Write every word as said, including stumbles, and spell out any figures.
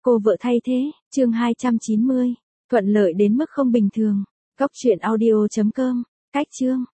Cô vợ thay thế, chương hai trăm chín mươi. Thuận lợi đến mức không bình thường. Cốc truyện audio chấm com. Cách chương.